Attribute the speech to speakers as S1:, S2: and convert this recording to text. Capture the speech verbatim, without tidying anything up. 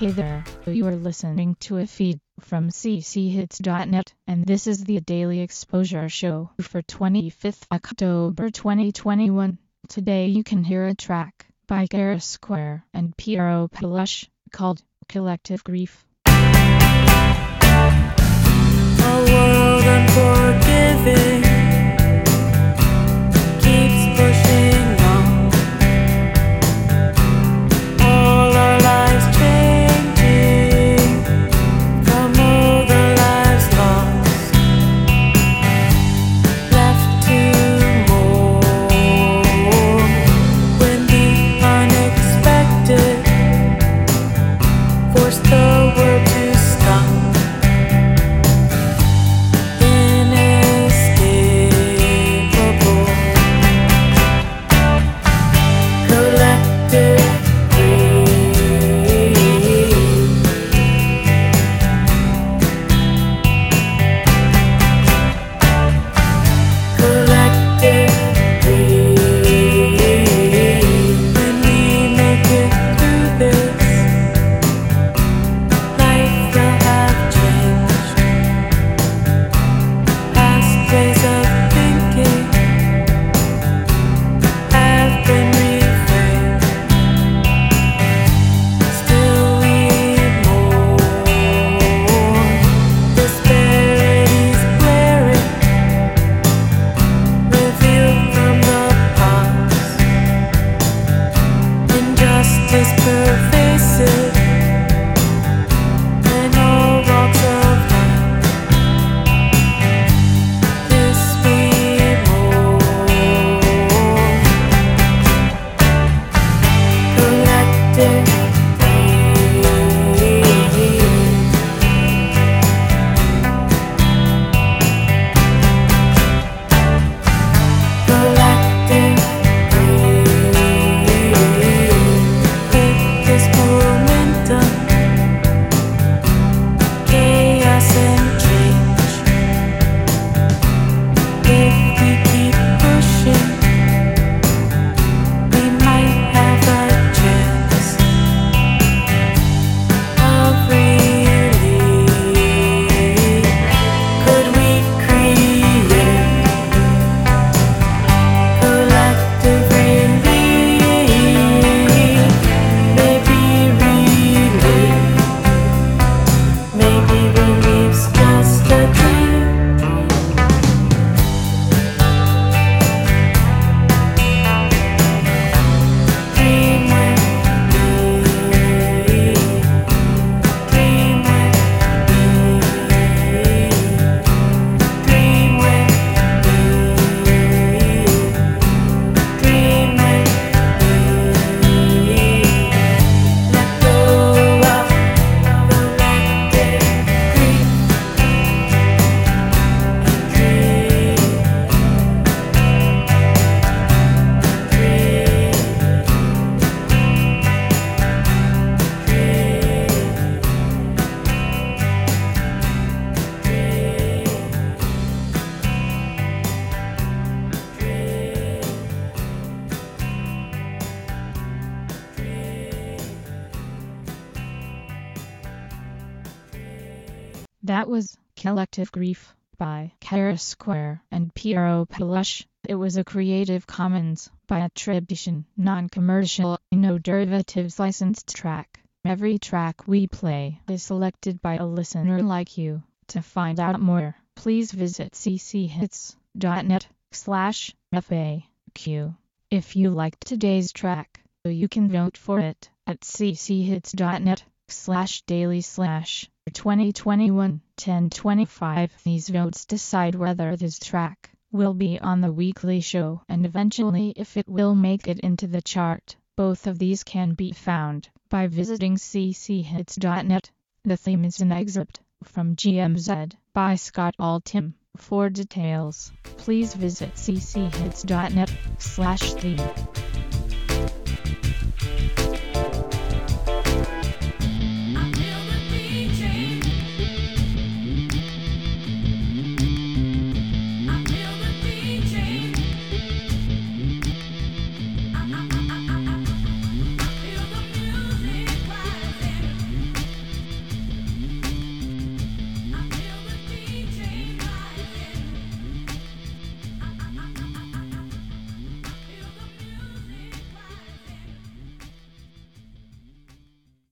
S1: Hey there, you are listening to a feed from c c hits dot net, and this is the Daily Exposure Show for twenty-fifth October twenty twenty-one. Today you can hear a track by Kara Square and Piero Pelush called Collective Grief.
S2: A world unforgiving keeps pushing on. All our lives changing from all the lives lost, left to mourn when the unexpected forced the world to stop. Pervasive in all walks of life. This we mourn. Collective
S1: That was Collective Grief by Kara Square and Piero Pelush. It was a Creative Commons by attribution, non-commercial, no derivatives licensed track. Every track we play is selected by a listener like you. To find out more, please visit c c hits dot net slash F A Q. If you liked today's track, you can vote for it at c c hits dot net slash daily slash twenty twenty-one ten twenty-five. These votes decide whether this track will be on the weekly show and eventually if it will make it into the chart. Both of these can be found by visiting c c hits dot net. The theme is an excerpt from G M Z by Scott Altham. For details, please visit c c hits dot net slash theme.